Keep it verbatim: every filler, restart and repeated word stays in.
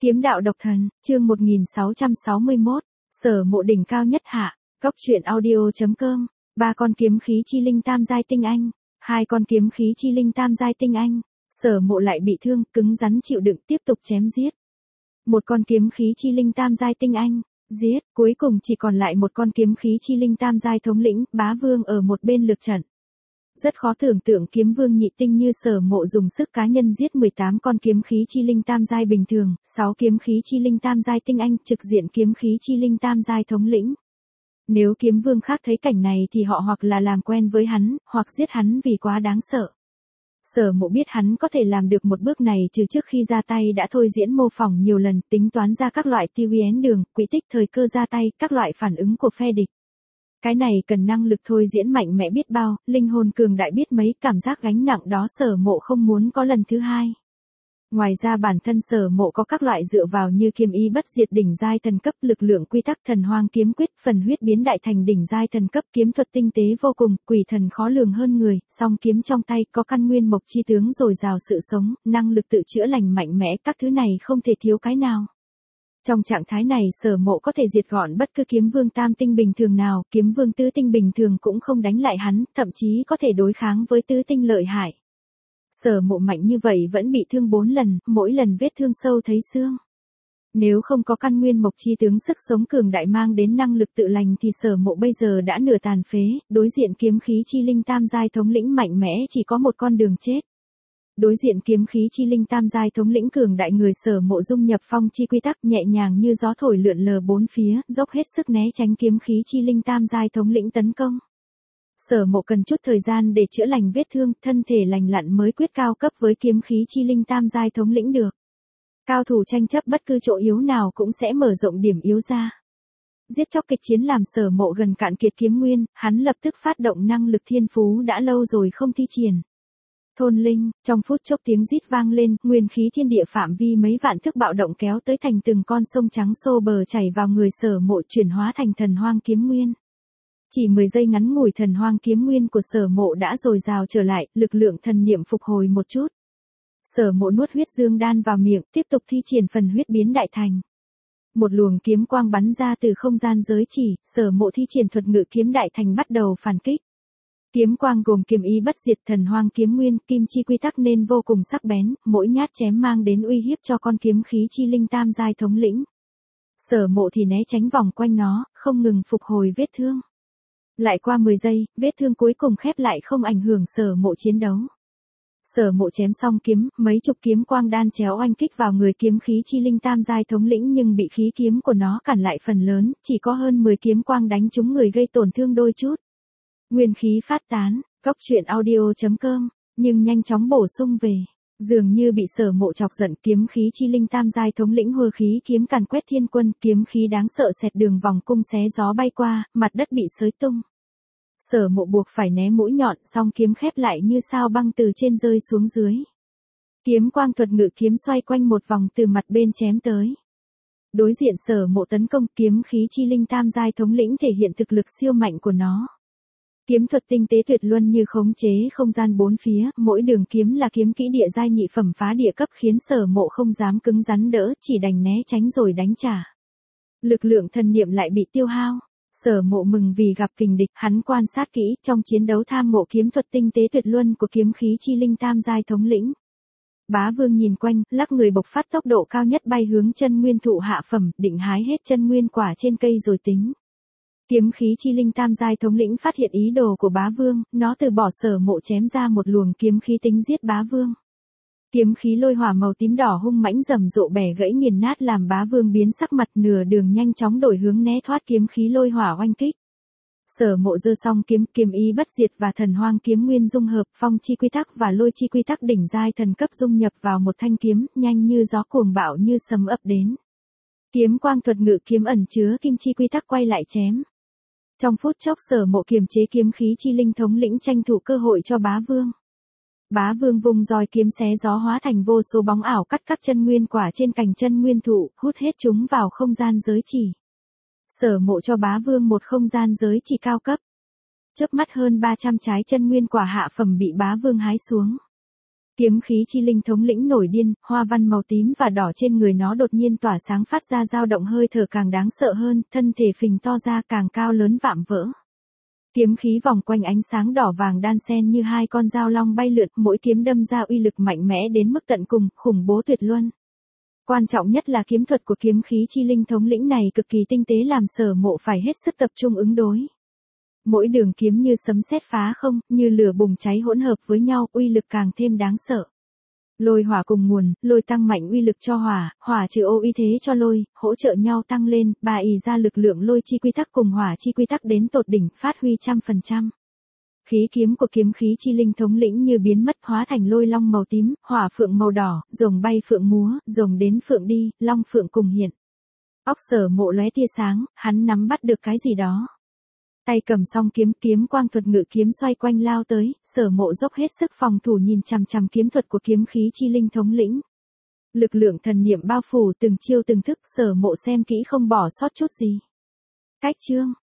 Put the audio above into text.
Kiếm đạo độc thần, chương một nghìn sáu trăm sáu mươi mốt, Sở Mộ đỉnh cao nhất hạ, Góc truyện audio.com, ba con kiếm khí chi linh tam giai tinh anh, hai con kiếm khí chi linh tam giai tinh anh, Sở Mộ lại bị thương, cứng rắn chịu đựng tiếp tục chém giết. Một con kiếm khí chi linh tam giai tinh anh, giết, cuối cùng chỉ còn lại một con kiếm khí chi linh tam giai thống lĩnh, Bá Vương ở một bên lược trận. Rất khó tưởng tượng kiếm vương nhị tinh như Sở Mộ dùng sức cá nhân giết mười tám con kiếm khí chi linh tam giai bình thường, sáu kiếm khí chi linh tam giai tinh anh, trực diện kiếm khí chi linh tam giai thống lĩnh. Nếu kiếm vương khác thấy cảnh này thì họ hoặc là làm quen với hắn, hoặc giết hắn vì quá đáng sợ. Sở Mộ biết hắn có thể làm được một bước này trừ trước khi ra tay đã thôi diễn mô phỏng nhiều lần, tính toán ra các loại tiêu yến đường, quỹ tích thời cơ ra tay, các loại phản ứng của phe địch. Cái này cần năng lực thôi diễn mạnh mẽ biết bao, linh hồn cường đại biết mấy, cảm giác gánh nặng đó Sở Mộ không muốn có lần thứ hai. Ngoài ra bản thân Sở Mộ có các loại dựa vào như kiếm ý bất diệt đỉnh giai thần cấp, lực lượng quy tắc thần hoang kiếm quyết, phần huyết biến đại thành đỉnh giai thần cấp, kiếm thuật tinh tế vô cùng, quỷ thần khó lường hơn người, song kiếm trong tay có căn nguyên mộc chi tướng dồi dào sự sống, năng lực tự chữa lành mạnh mẽ, các thứ này không thể thiếu cái nào. Trong trạng thái này Sở Mộ có thể diệt gọn bất cứ kiếm vương tam tinh bình thường nào, kiếm vương tứ tinh bình thường cũng không đánh lại hắn, thậm chí có thể đối kháng với tứ tinh lợi hại. Sở Mộ mạnh như vậy vẫn bị thương bốn lần, mỗi lần vết thương sâu thấy xương. Nếu không có căn nguyên mộc chi tướng sức sống cường đại mang đến năng lực tự lành thì Sở Mộ bây giờ đã nửa tàn phế, đối diện kiếm khí chi linh tam giai thống lĩnh mạnh mẽ chỉ có một con đường chết. Đối diện kiếm khí chi linh tam giai thống lĩnh cường đại người Sở Mộ dung nhập phong chi quy tắc nhẹ nhàng như gió thổi lượn lờ bốn phía, dốc hết sức né tránh kiếm khí chi linh tam giai thống lĩnh tấn công. Sở Mộ cần chút thời gian để chữa lành vết thương, thân thể lành lặn mới quyết cao cấp với kiếm khí chi linh tam giai thống lĩnh được. Cao thủ tranh chấp bất cứ chỗ yếu nào cũng sẽ mở rộng điểm yếu ra. Giết chóc kịch chiến làm Sở Mộ gần cạn kiệt kiếm nguyên, hắn lập tức phát động năng lực thiên phú đã lâu rồi không thi triển. Thôn linh, trong phút chốc tiếng rít vang lên, nguyên khí thiên địa phạm vi mấy vạn thước bạo động kéo tới thành từng con sông trắng xô bờ chảy vào người Sở Mộ chuyển hóa thành thần hoang kiếm nguyên. Chỉ mười giây ngắn ngủi thần hoang kiếm nguyên của Sở Mộ đã dồi dào trở lại, lực lượng thần niệm phục hồi một chút. Sở Mộ nuốt huyết dương đan vào miệng, tiếp tục thi triển phần huyết biến đại thành. Một luồng kiếm quang bắn ra từ không gian giới chỉ, Sở Mộ thi triển thuật ngự kiếm đại thành bắt đầu phản kích. Kiếm quang gồm kiếm ý bất diệt, thần hoang kiếm nguyên, kim chi quy tắc nên vô cùng sắc bén, mỗi nhát chém mang đến uy hiếp cho con kiếm khí chi linh tam giai thống lĩnh. Sở Mộ thì né tránh vòng quanh nó, không ngừng phục hồi vết thương. Lại qua mười giây, vết thương cuối cùng khép lại không ảnh hưởng Sở Mộ chiến đấu. Sở Mộ chém xong kiếm, mấy chục kiếm quang đan chéo oanh kích vào người kiếm khí chi linh tam giai thống lĩnh nhưng bị khí kiếm của nó cản lại phần lớn, chỉ có hơn mười kiếm quang đánh trúng người gây tổn thương đôi chút. Nguyên khí phát tán, Góc truyện audio.com, nhưng nhanh chóng bổ sung về. Dường như bị Sở Mộ chọc giận, kiếm khí chi linh tam giai thống lĩnh hùa khí kiếm càn quét thiên quân, kiếm khí đáng sợ xẹt đường vòng cung xé gió bay qua, mặt đất bị xới tung. Sở Mộ buộc phải né mũi nhọn, song kiếm khép lại như sao băng từ trên rơi xuống dưới. Kiếm quang thuật ngự kiếm xoay quanh một vòng từ mặt bên chém tới. Đối diện Sở Mộ tấn công, kiếm khí chi linh tam giai thống lĩnh thể hiện thực lực siêu mạnh của nó. Kiếm thuật tinh tế tuyệt luân như khống chế không gian bốn phía, mỗi đường kiếm là kiếm kỹ địa giai nhị phẩm phá địa cấp khiến Sở Mộ không dám cứng rắn đỡ, chỉ đành né tránh rồi đánh trả. Lực lượng thần niệm lại bị tiêu hao. Sở Mộ mừng vì gặp kình địch, hắn quan sát kỹ, trong chiến đấu tham ngộ kiếm thuật tinh tế tuyệt luân của kiếm khí chi linh tam giai thống lĩnh. Bá Vương nhìn quanh, lắc người bộc phát tốc độ cao nhất bay hướng chân nguyên thụ hạ phẩm, định hái hết chân nguyên quả trên cây rồi tính. Kiếm khí chi linh tam giai thống lĩnh phát hiện ý đồ của Bá Vương, nó từ bỏ Sở Mộ chém ra một luồng kiếm khí tính giết Bá Vương. Kiếm khí lôi hỏa màu tím đỏ hung mãnh rầm rộ bẻ gãy nghiền nát làm Bá Vương biến sắc mặt, nửa đường nhanh chóng đổi hướng né thoát kiếm khí lôi hỏa oanh kích. Sở Mộ giơ song kiếm, kiếm ý bất diệt và thần hoang kiếm nguyên dung hợp, phong chi quy tắc và lôi chi quy tắc đỉnh giai thần cấp dung nhập vào một thanh kiếm, nhanh như gió cuồng bạo như sấm ập đến. Kiếm quang thuật ngự kiếm ẩn chứa kim chi quy tắc quay lại chém. Trong phút chốc Sở Mộ kiềm chế kiếm khí chi linh thống lĩnh tranh thủ cơ hội cho Bá Vương. Bá Vương vùng roi kiếm xé gió hóa thành vô số bóng ảo cắt các chân nguyên quả trên cành chân nguyên thụ, hút hết chúng vào không gian giới chỉ. Sở Mộ cho Bá Vương một không gian giới chỉ cao cấp. Chớp mắt hơn ba trăm trái chân nguyên quả hạ phẩm bị Bá Vương hái xuống. Kiếm khí chi linh thống lĩnh nổi điên, hoa văn màu tím và đỏ trên người nó đột nhiên tỏa sáng phát ra dao động hơi thở càng đáng sợ hơn, thân thể phình to ra càng cao lớn vạm vỡ. Kiếm khí vòng quanh ánh sáng đỏ vàng đan xen như hai con dao long bay lượn, mỗi kiếm đâm ra uy lực mạnh mẽ đến mức tận cùng, khủng bố tuyệt luân. Quan trọng nhất là kiếm thuật của kiếm khí chi linh thống lĩnh này cực kỳ tinh tế làm Sở Mộ phải hết sức tập trung ứng đối. Mỗi đường kiếm như sấm sét phá không, như lửa bùng cháy hỗn hợp với nhau, uy lực càng thêm đáng sợ. Lôi hỏa cùng nguồn, lôi tăng mạnh uy lực cho hỏa, hỏa trừ ô uy thế cho lôi, hỗ trợ nhau tăng lên, bà ì ra lực lượng lôi chi quy tắc cùng hỏa chi quy tắc đến tột đỉnh, phát huy trăm phần trăm. Khí kiếm của kiếm khí chi linh thống lĩnh như biến mất hóa thành lôi long màu tím, hỏa phượng màu đỏ, rồng bay phượng múa, rồng đến phượng đi, long phượng cùng hiện. Óc Sở Mộ lóe tia sáng, hắn nắm bắt được cái gì đó. Tay cầm song kiếm, kiếm quang thuật ngự kiếm xoay quanh lao tới, Sở Mộ dốc hết sức phòng thủ nhìn chằm chằm kiếm thuật của kiếm khí chi linh thống lĩnh. Lực lượng thần niệm bao phủ từng chiêu từng thức, Sở Mộ xem kỹ không bỏ sót chút gì. Cách chương